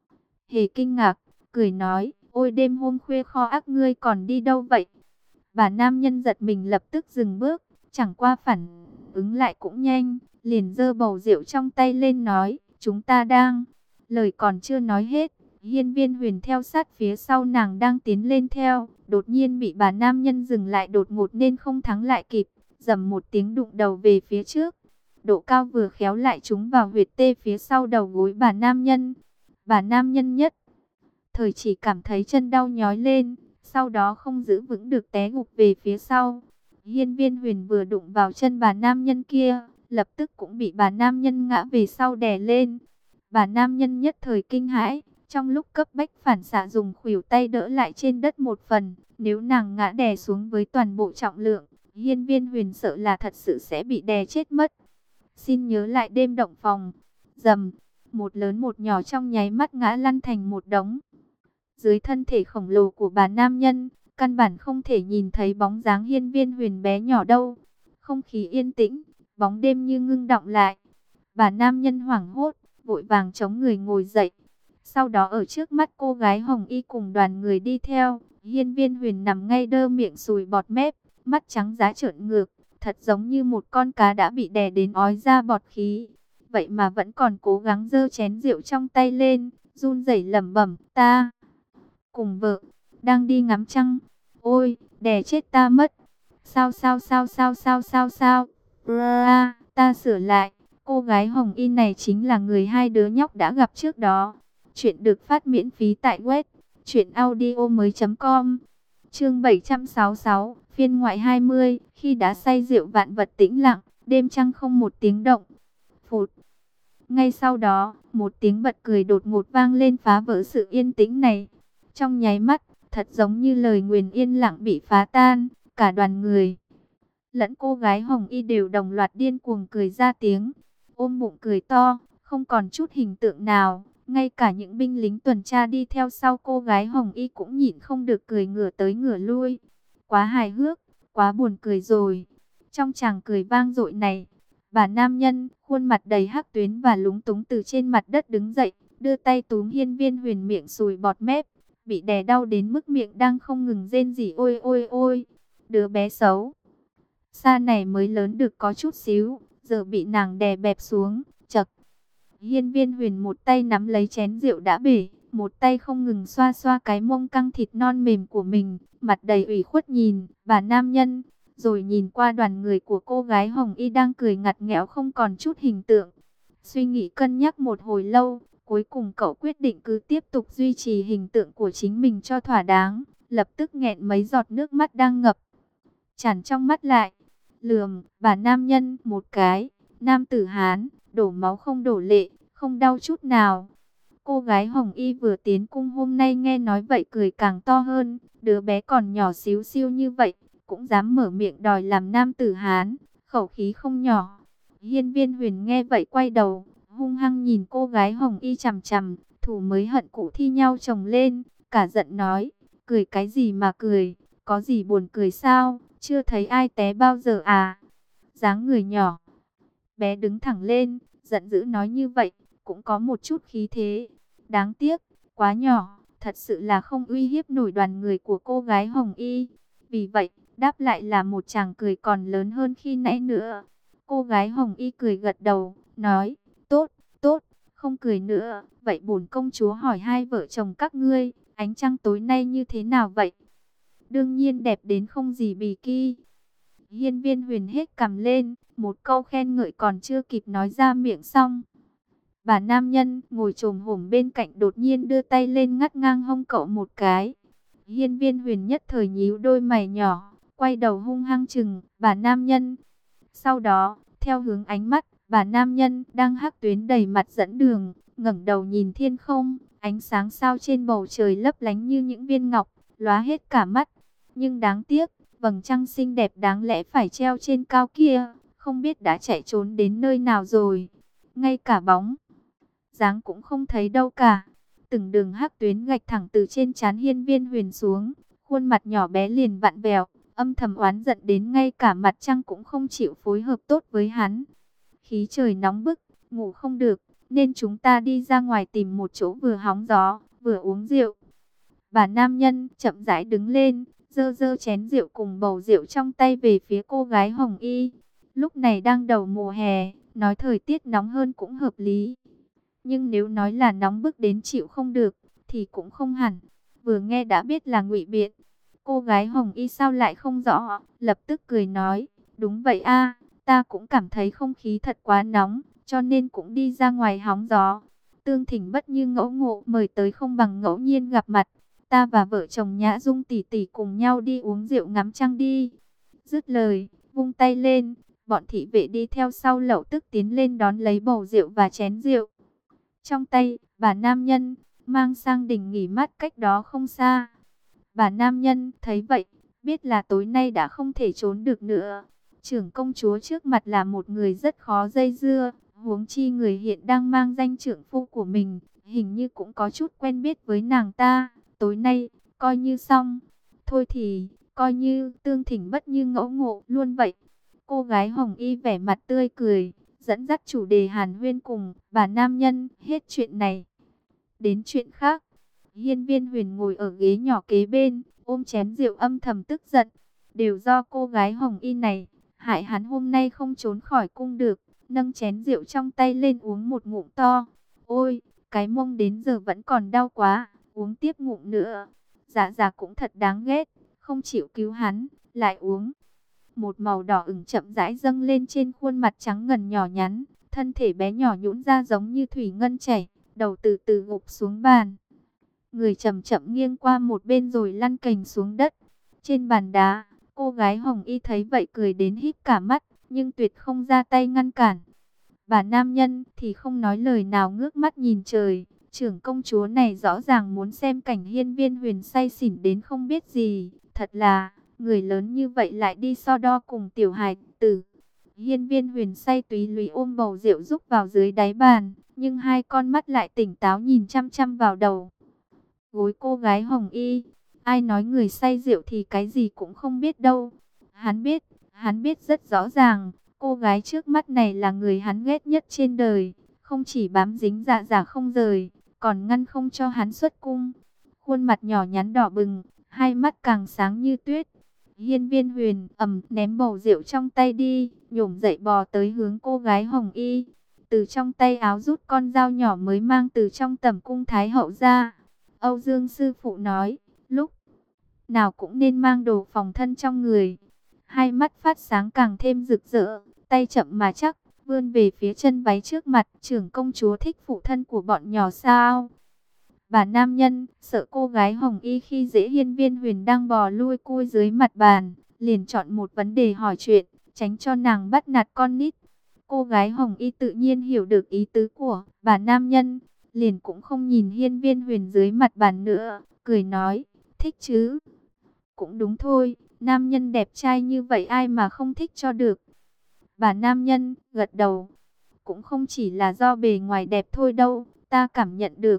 hề kinh ngạc, cười nói, ôi đêm hôm khuya kho ác ngươi còn đi đâu vậy? Bà nam nhân giật mình lập tức dừng bước, chẳng qua phản ứng lại cũng nhanh, liền giơ bầu rượu trong tay lên nói, chúng ta đang. Lời còn chưa nói hết, Hiên Viên Huyền theo sát phía sau nàng đang tiến lên theo, đột nhiên bị bà nam nhân dừng lại đột ngột nên không thắng lại kịp, dầm một tiếng đụng đầu về phía trước. Độ cao vừa khéo lại trúng vào huyệt tê phía sau đầu gối bà nam nhân. Bà nam nhân nhất thời chỉ cảm thấy chân đau nhói lên, sau đó không giữ vững được té gục về phía sau. Hiên Viên Huyền vừa đụng vào chân bà nam nhân kia, lập tức cũng bị bà nam nhân ngã về sau đè lên. Bà nam nhân nhất thời kinh hãi, trong lúc cấp bách phản xạ dùng khuỷu tay đỡ lại trên đất một phần. Nếu nàng ngã đè xuống với toàn bộ trọng lượng, Hiên Viên Huyền sợ là thật sự sẽ bị đè chết mất. Xin nhớ lại đêm động phòng. Dầm, một lớn một nhỏ trong nháy mắt ngã lăn thành một đống. Dưới thân thể khổng lồ của bà nam nhân, căn bản không thể nhìn thấy bóng dáng Hiên Viên Huyền bé nhỏ đâu. Không khí yên tĩnh, bóng đêm như ngưng đọng lại. Bà nam nhân hoảng hốt, vội vàng chống người ngồi dậy. Sau đó ở trước mắt cô gái hồng y cùng đoàn người đi theo, Hiên Viên Huyền nằm ngay đơ miệng sùi bọt mép, mắt trắng dã trợn ngược, thật giống như một con cá đã bị đè đến ói ra bọt khí. Vậy mà vẫn còn cố gắng giơ chén rượu trong tay lên, run rẩy lẩm bẩm, ta cùng vợ đang đi ngắm trăng. Ôi, đè chết ta mất. Sao. Ra, ta sửa lại, cô gái hồng y này chính là người hai đứa nhóc đã gặp trước đó. Chuyện được phát miễn phí tại web truyệnaudiomoi.com. Chương 766, phiên ngoại 20, khi đã say rượu vạn vật tĩnh lặng, đêm trăng không một tiếng động. Phụt. Ngay sau đó, một tiếng bật cười đột ngột vang lên phá vỡ sự yên tĩnh này. Trong nháy mắt, thật giống như lời nguyền yên lặng bị phá tan, cả đoàn người lẫn cô gái hồng y đều đồng loạt điên cuồng cười ra tiếng, ôm bụng cười to, không còn chút hình tượng nào. Ngay cả những binh lính tuần tra đi theo sau cô gái hồng y cũng nhịn không được cười ngửa tới ngửa lui. Quá hài hước, quá buồn cười rồi. Trong tràng cười vang dội này, bà nam nhân, khuôn mặt đầy hắc tuyến và lúng túng từ trên mặt đất đứng dậy, đưa tay túm Hiên Viên Huyền miệng sùi bọt mép, bị đè đau đến mức miệng đang không ngừng rên rỉ, ôi ôi ôi, đứa bé xấu xa này mới lớn được có chút xíu, giờ bị nàng đè bẹp xuống, chậc. Hiên Viên Huyền một tay nắm lấy chén rượu đã bể, một tay không ngừng xoa xoa cái mông căng thịt non mềm của mình, mặt đầy ủy khuất nhìn bà nam nhân, rồi nhìn qua đoàn người của cô gái hồng y đang cười ngặt nghẽo không còn chút hình tượng. Suy nghĩ cân nhắc một hồi lâu, cuối cùng cậu quyết định cứ tiếp tục duy trì hình tượng của chính mình cho thỏa đáng, lập tức nghẹn mấy giọt nước mắt đang ngập tràn trong mắt lại, lườm bà nam nhân một cái. Nam tử Hán, đổ máu không đổ lệ, không đau chút nào. Cô gái Hồng Y vừa tiến cung hôm nay nghe nói vậy cười càng to hơn. Đứa bé còn nhỏ xíu xiu như vậy, cũng dám mở miệng đòi làm nam tử Hán, khẩu khí không nhỏ. Hiên Viên Huyền nghe vậy quay đầu, hung hăng nhìn cô gái Hồng Y chằm chằm, thù mới hận cũ thi nhau chồng lên, cả giận nói, cười cái gì mà cười, có gì buồn cười sao, chưa thấy ai té bao giờ à. Dáng người nhỏ bé đứng thẳng lên, giận dữ nói như vậy, cũng có một chút khí thế. Đáng tiếc, quá nhỏ, thật sự là không uy hiếp nổi đoàn người của cô gái Hồng Y. Vì vậy, đáp lại là một tràng cười còn lớn hơn khi nãy nữa. Cô gái Hồng Y cười gật đầu, nói, tốt, tốt, không cười nữa. Vậy bổn công chúa hỏi hai vợ chồng các ngươi, ánh trăng tối nay như thế nào vậy? Đương nhiên đẹp đến không gì bì ki. Hiên Viên Huyền hết cằm lên, một câu khen ngợi còn chưa kịp nói ra miệng xong. Bà nam nhân ngồi chồm hổm bên cạnh đột nhiên đưa tay lên ngắt ngang hông cậu một cái. Hiên Viên Huyền nhất thời nhíu đôi mày nhỏ, quay đầu hung hăng chừng bà nam nhân. Sau đó, theo hướng ánh mắt, bà nam nhân đang hắc tuyến đầy mặt dẫn đường, ngẩng đầu nhìn thiên không, ánh sáng sao trên bầu trời lấp lánh như những viên ngọc, lóa hết cả mắt. Nhưng đáng tiếc, vầng trăng xinh đẹp đáng lẽ phải treo trên cao kia, không biết đã chạy trốn đến nơi nào rồi. Ngay cả bóng dáng cũng không thấy đâu cả. Từng đường hắc tuyến gạch thẳng từ trên trán Hiên Viên Huyền xuống, khuôn mặt nhỏ bé liền vặn vẹo, âm thầm oán giận đến ngay cả mặt trăng cũng không chịu phối hợp tốt với hắn. Khí trời nóng bức, ngủ không được, nên chúng ta đi ra ngoài tìm một chỗ vừa hóng gió, vừa uống rượu. Bà nam nhân chậm rãi đứng lên, giơ giơ chén rượu cùng bầu rượu trong tay về phía cô gái Hồng Y. Lúc này đang đầu mùa hè, nói thời tiết nóng hơn cũng hợp lý. Nhưng nếu nói là nóng bức đến chịu không được, thì cũng không hẳn. Vừa nghe đã biết là ngụy biện. Cô gái Hồng Y sao lại không rõ, lập tức cười nói, đúng vậy a, ta cũng cảm thấy không khí thật quá nóng, cho nên cũng đi ra ngoài hóng gió. Tương Thỉnh Bất Như ngẫu ngộ mời tới không bằng ngẫu nhiên gặp mặt. Ta và vợ chồng Nhã Dung tỷ tỷ cùng nhau đi uống rượu ngắm trăng đi. Dứt lời, vung tay lên, bọn thị vệ đi theo sau lậu tức tiến lên đón lấy bầu rượu và chén rượu. Trong tay, bà nam nhân, mang sang đình nghỉ mát cách đó không xa. Bà nam nhân thấy vậy, biết là tối nay đã không thể trốn được nữa. Trưởng công chúa trước mặt là một người rất khó dây dưa, huống chi người hiện đang mang danh trưởng phu của mình, hình như cũng có chút quen biết với nàng ta. Tối nay, coi như xong. Thôi thì, coi như Tương Thỉnh Bất Như ngẫu ngộ luôn vậy. Cô gái Hồng Y vẻ mặt tươi cười, dẫn dắt chủ đề hàn huyên cùng bà nam nhân hết chuyện này đến chuyện khác. Hiên Viên Huyền ngồi ở ghế nhỏ kế bên, ôm chén rượu âm thầm tức giận. Đều do cô gái Hồng Y này, hại hắn hôm nay không trốn khỏi cung được. Nâng chén rượu trong tay lên uống một ngụm to. Ôi, cái mông đến giờ vẫn còn đau quá, uống tiếp ngụm nữa. Dạ dạ cũng thật đáng ghét, không chịu cứu hắn, lại uống. Một màu đỏ ửng chậm rãi dâng lên trên khuôn mặt trắng ngần nhỏ nhắn, thân thể bé nhỏ nhũn ra giống như thủy ngân chảy, đầu từ từ gục xuống bàn. Người chậm chậm nghiêng qua một bên rồi lăn cành xuống đất. Trên bàn đá, cô gái Hồng Y thấy vậy cười đến híp cả mắt, nhưng tuyệt không ra tay ngăn cản. Bà nam nhân thì không nói lời nào ngước mắt nhìn trời. Trưởng công chúa này rõ ràng muốn xem cảnh Hiên Viên Huyền say xỉn đến không biết gì. Thật là, người lớn như vậy lại đi so đo cùng tiểu hài tử. Hiên Viên Huyền say túy lùi ôm bầu rượu rúc vào dưới đáy bàn, nhưng hai con mắt lại tỉnh táo nhìn chăm chăm vào đầu gối cô gái Hồng Y. Ai nói người say rượu thì cái gì cũng không biết đâu. Hắn biết rất rõ ràng, cô gái trước mắt này là người hắn ghét nhất trên đời, không chỉ bám dính dạ dạ không rời, còn ngăn không cho hắn xuất cung. Khuôn mặt nhỏ nhắn đỏ bừng, hai mắt càng sáng như tuyết. Hiên Viên Huyền ném bầu rượu trong tay đi, nhổm dậy bò tới hướng cô gái Hồng Y. Từ trong tay áo rút con dao nhỏ mới mang từ trong tẩm cung thái hậu ra. Âu Dương sư phụ nói, lúc nào cũng nên mang đồ phòng thân trong người. Hai mắt phát sáng càng thêm rực rỡ, tay chậm mà chắc, vươn về phía chân váy trước mặt. Trưởng công chúa thích phụ thân của bọn nhỏ sao? Bà nam nhân, sợ cô gái Hồng Y khi dễ Hiên Viên Huyền đang bò lui cui dưới mặt bàn, liền chọn một vấn đề hỏi chuyện, tránh cho nàng bắt nạt con nít. Cô gái Hồng Y tự nhiên hiểu được ý tứ của bà nam nhân, liền cũng không nhìn Hiên Viên Huyền dưới mặt bàn nữa, cười nói, thích chứ? Cũng đúng thôi, nam nhân đẹp trai như vậy ai mà không thích cho được. Bà nam nhân gật đầu, cũng không chỉ là do bề ngoài đẹp thôi đâu, ta cảm nhận được.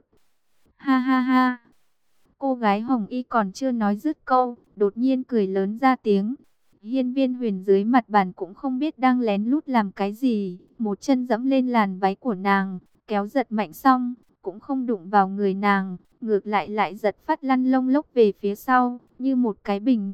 Ha ha ha. Cô gái Hồng Y còn chưa nói dứt câu, đột nhiên cười lớn ra tiếng. Hiên Viên Huyền dưới mặt bàn cũng không biết đang lén lút làm cái gì, một chân giẫm lên làn váy của nàng, kéo giật mạnh xong, cũng không đụng vào người nàng, ngược lại lại giật phát lăn lông lốc về phía sau, như một cái bình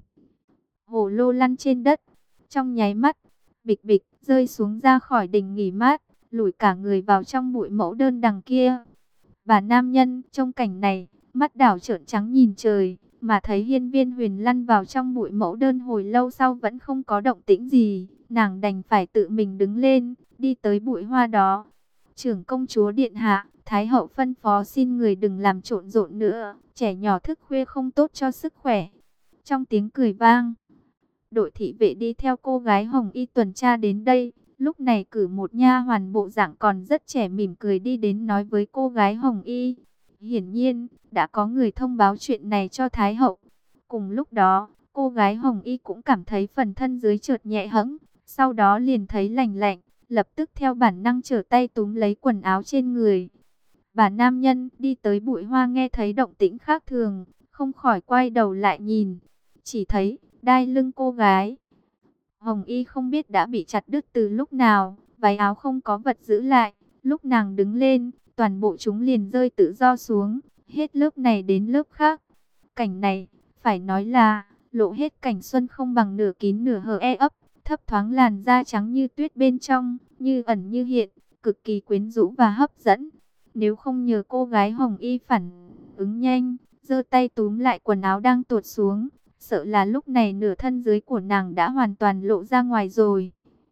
hồ lô lăn trên đất. Trong nháy mắt, bịch bịch rơi xuống ra khỏi đình nghỉ mát, lủi cả người vào trong bụi mẫu đơn đằng kia. Bà nam nhân trong cảnh này, mắt đảo trợn trắng nhìn trời, mà thấy Hiên Viên Huyền lăn vào trong bụi mẫu đơn hồi lâu sau vẫn không có động tĩnh gì, nàng đành phải tự mình đứng lên, đi tới bụi hoa đó. Trưởng công chúa điện hạ, Thái hậu phân phó xin người đừng làm trộn rộn nữa, trẻ nhỏ thức khuya không tốt cho sức khỏe. Trong tiếng cười vang, đội thị vệ đi theo cô gái Hồng Y tuần tra đến đây. Lúc này cử một nha hoàn bộ dạng còn rất trẻ mỉm cười đi đến nói với cô gái Hồng Y. Hiển nhiên, đã có người thông báo chuyện này cho Thái hậu. Cùng lúc đó, cô gái Hồng Y cũng cảm thấy phần thân dưới chợt nhẹ hẫng, sau đó liền thấy lạnh lạnh, lập tức theo bản năng trở tay túm lấy quần áo trên người. Bà nam nhân đi tới bụi hoa nghe thấy động tĩnh khác thường, không khỏi quay đầu lại nhìn, chỉ thấy đai lưng cô gái Hồng Y không biết đã bị chặt đứt từ lúc nào, váy áo không có vật giữ lại, lúc nàng đứng lên, toàn bộ chúng liền rơi tự do xuống, hết lớp này đến lớp khác. Cảnh này, phải nói là, lộ hết cảnh xuân không bằng nửa kín nửa hở ấp, thấp thoáng làn da trắng như tuyết bên trong, như ẩn như hiện, cực kỳ quyến rũ và hấp dẫn. Nếu không nhờ cô gái Hồng Y phản ứng nhanh, giơ tay túm lại quần áo đang tuột xuống, sợ là lúc này nửa thân dưới của nàng đã hoàn toàn lộ ra ngoài rồi.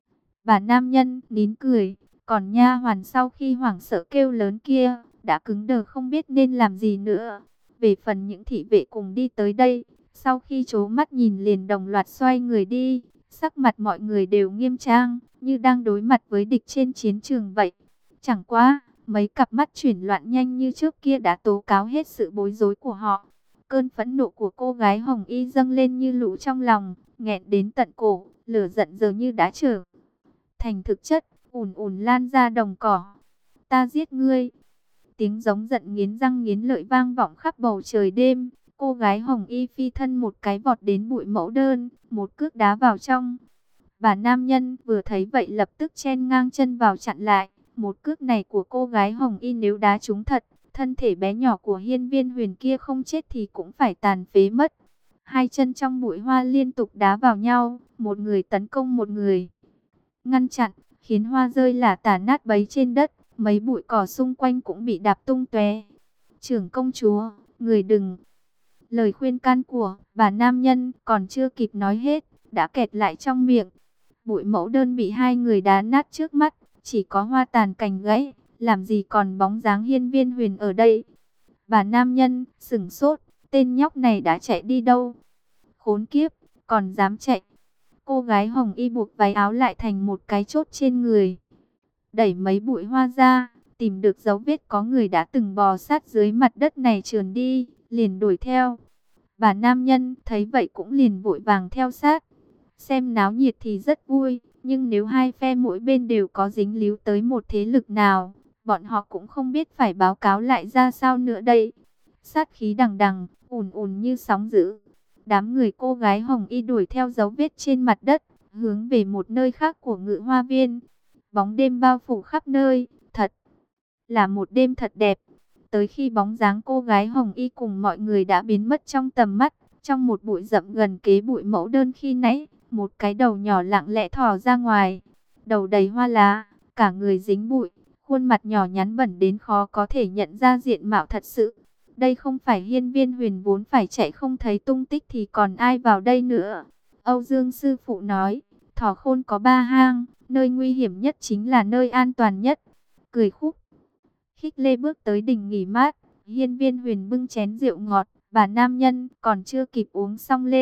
Bà nam nhân nín cười, còn nha hoàn sau khi hoảng sợ kêu lớn kia, đã cứng đờ không biết nên làm gì nữa. Về phần những thị vệ cùng đi tới đây, sau khi trố mắt nhìn liền đồng loạt xoay người đi, sắc mặt mọi người đều nghiêm trang, như đang đối mặt với địch trên chiến trường vậy. Chẳng qua, mấy cặp mắt chuyển loạn nhanh như trước kia đã tố cáo hết sự bối rối của họ. Cơn phẫn nộ của cô gái Hồng Y dâng lên như lũ trong lòng, nghẹn đến tận cổ, lửa giận giờ như đã trở thành thực chất, ùn ùn lan ra đồng cỏ. Ta giết ngươi! Tiếng giống giận nghiến răng nghiến lợi vang vọng khắp bầu trời đêm. Cô gái Hồng Y phi thân một cái vọt đến bụi mẫu đơn, một cước đá vào trong. Bà nam nhân vừa thấy vậy lập tức chen ngang chân vào chặn lại. Một cước này của cô gái Hồng Y nếu đá trúng thật, thân thể bé nhỏ của Hiên Viên Huyền kia không chết thì cũng phải tàn phế mất. Hai chân trong bụi hoa liên tục đá vào nhau, một người tấn công một người, ngăn chặn, khiến hoa rơi lả tả nát bấy trên đất, mấy bụi cỏ xung quanh cũng bị đạp tung tóe. Trưởng công chúa, người đừng. Lời khuyên can của bà nam nhân còn chưa kịp nói hết, đã kẹt lại trong miệng. Bụi mẫu đơn bị hai người đá nát trước mắt, chỉ có hoa tàn cành gãy, làm gì còn bóng dáng Hiên Viên Huyền ở đây. Bà nam nhân sững sốt, tên nhóc này đã chạy đi đâu? Khốn kiếp, còn dám chạy. Cô gái Hồng Y buộc váy áo lại thành một cái chốt trên người, đẩy mấy bụi hoa ra, tìm được dấu vết có người đã từng bò sát dưới mặt đất này trườn đi, liền đuổi theo. Bà nam nhân thấy vậy cũng liền vội vàng theo sát. Xem náo nhiệt thì rất vui, nhưng nếu hai phe mỗi bên đều có dính líu tới một thế lực nào, bọn họ cũng không biết phải báo cáo lại ra sao nữa đây. Sát khí đằng đằng, ùn ùn như sóng dữ. Đám người cô gái Hồng Y đuổi theo dấu vết trên mặt đất, hướng về một nơi khác của Ngự Hoa Viên. Bóng đêm bao phủ khắp nơi, thật là một đêm thật đẹp. Tới khi bóng dáng cô gái Hồng Y cùng mọi người đã biến mất trong tầm mắt, trong một bụi rậm gần kế bụi mẫu đơn khi nãy, một cái đầu nhỏ lặng lẽ thò ra ngoài. Đầu đầy hoa lá, cả người dính bụi, khuôn mặt nhỏ nhắn bẩn đến khó có thể nhận ra diện mạo thật sự. Đây không phải Hiên Viên Huyền vốn phải chạy không thấy tung tích thì còn ai vào đây nữa. Âu Dương sư phụ nói, thỏ khôn có ba hang, nơi nguy hiểm nhất chính là nơi an toàn nhất. Cười khúc khích lê bước tới đình nghỉ mát, Hiên Viên Huyền bưng chén rượu ngọt, bà nam nhân còn chưa kịp uống xong lên, vừa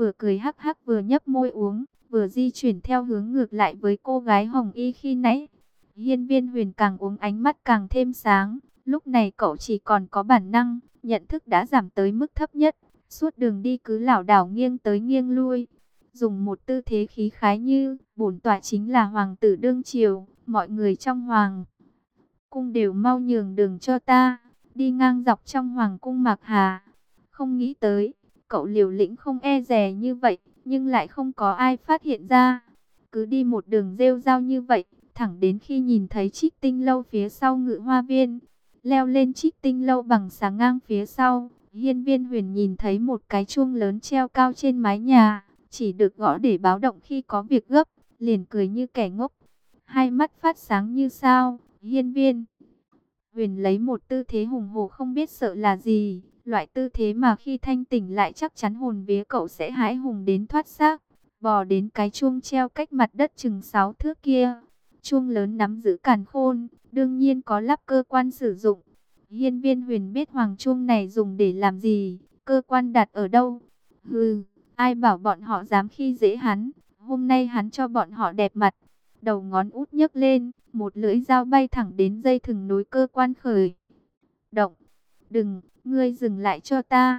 vừa cười hắc hắc vừa nhấp môi uống, vừa di chuyển theo hướng ngược lại với cô gái hồng y khi nãy. Hiên Viên Huyền càng uống ánh mắt càng thêm sáng, lúc này cậu chỉ còn có bản năng, nhận thức đã giảm tới mức thấp nhất, suốt đường đi cứ lảo đảo nghiêng tới nghiêng lui, dùng một tư thế khí khái như bổn tọa chính là hoàng tử đương triều, mọi người trong hoàng cung đều mau nhường đường cho ta, đi ngang dọc trong hoàng cung Mạc Hà. Không nghĩ tới, cậu liều lĩnh không e dè như vậy, nhưng lại không có ai phát hiện ra. Cứ đi một đường rêu rao như vậy, thẳng đến khi nhìn thấy Trích Tinh Lâu phía sau Ngự Hoa Viên. Leo lên Trích Tinh Lâu bằng sáng ngang phía sau, Hiên Viên Huyền nhìn thấy một cái chuông lớn treo cao trên mái nhà, chỉ được gõ để báo động khi có việc gấp, liền cười như kẻ ngốc. Hai mắt phát sáng như sao, Hiên Viên Huyền lấy một tư thế hùng hổ không biết sợ là gì, loại tư thế mà khi thanh tỉnh lại chắc chắn hồn vía cậu sẽ hãi hùng đến thoát xác, bò đến cái chuông treo cách mặt đất chừng 6 thước kia. Chuông lớn nắm giữ càn khôn, đương nhiên có lắp cơ quan sử dụng. Hiên Viên Huyền biết hoàng chuông này dùng để làm gì, cơ quan đặt ở đâu. Hừ, ai bảo bọn họ dám khi dễ hắn, hôm nay hắn cho bọn họ đẹp mặt. Đầu ngón út nhấc lên, một lưỡi dao bay thẳng đến dây thừng nối cơ quan khởi động. Đừng, ngươi dừng lại cho ta.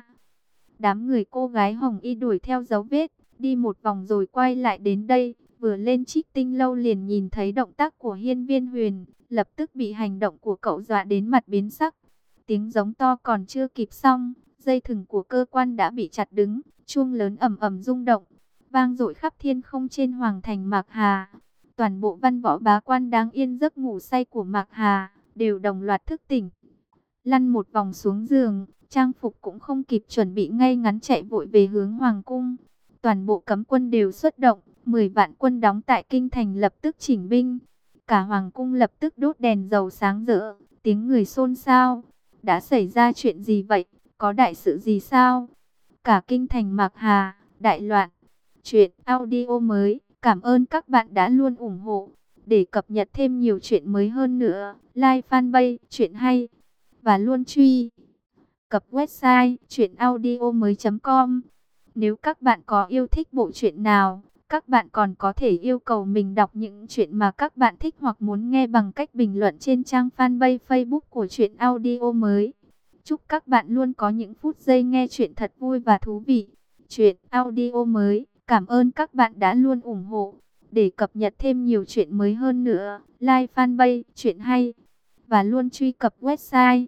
Đám người cô gái hồng y đuổi theo dấu vết, đi một vòng rồi quay lại đến đây. Vừa lên Trích Tinh Lâu liền nhìn thấy động tác của Hiên Viên Huyền, lập tức bị hành động của cậu dọa đến mặt biến sắc. Tiếng giống to còn chưa kịp xong, dây thừng của cơ quan đã bị chặt đứng, chuông lớn ầm ầm rung động, vang dội khắp thiên không trên hoàng thành Mạc Hà. Toàn bộ văn võ bá quan đang yên giấc ngủ say của Mạc Hà đều đồng loạt thức tỉnh, lăn một vòng xuống giường, trang phục cũng không kịp chuẩn bị ngay ngắn chạy vội về hướng hoàng cung. Toàn bộ cấm quân đều xuất động, 10 vạn quân đóng tại kinh thành lập tức chỉnh binh. Cả hoàng cung lập tức đốt đèn dầu sáng rỡ, tiếng người xôn xao. Đã xảy ra chuyện gì vậy? Có đại sự gì sao? Cả kinh thành Mạc Hà, đại loạn. Chuyện audio mới. Cảm ơn các bạn đã luôn ủng hộ. Để cập nhật thêm nhiều chuyện mới hơn nữa, like fanpage Chuyện Hay và luôn truy cập website chuyenaudio.com. Nếu các bạn có yêu thích bộ truyện nào, các bạn còn có thể yêu cầu mình đọc những chuyện mà các bạn thích hoặc muốn nghe bằng cách bình luận trên trang fanpage Facebook của Chuyện Audio mới. Chúc các bạn luôn có những phút giây nghe chuyện thật vui và thú vị. Chuyện audio mới. Cảm ơn các bạn đã luôn ủng hộ. Để cập nhật thêm nhiều chuyện mới hơn nữa, like fanpage Chuyện Hay và luôn truy cập website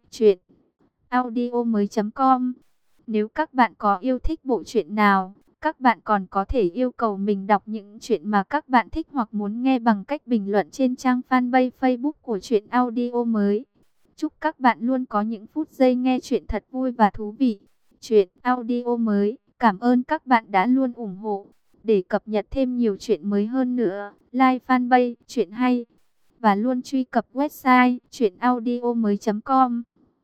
chuyenaudio.com. Nếu các bạn có yêu thích bộ truyện nào, các bạn còn có thể yêu cầu mình đọc những chuyện mà các bạn thích hoặc muốn nghe bằng cách bình luận trên trang fanpage Facebook của Chuyện Audio mới. Chúc các bạn luôn có những phút giây nghe chuyện thật vui và thú vị. Chuyện audio mới. Cảm ơn các bạn đã luôn ủng hộ. Để cập nhật thêm nhiều chuyện mới hơn nữa, like fanpage Chuyện Hay và luôn truy cập website chuyenaudio.com.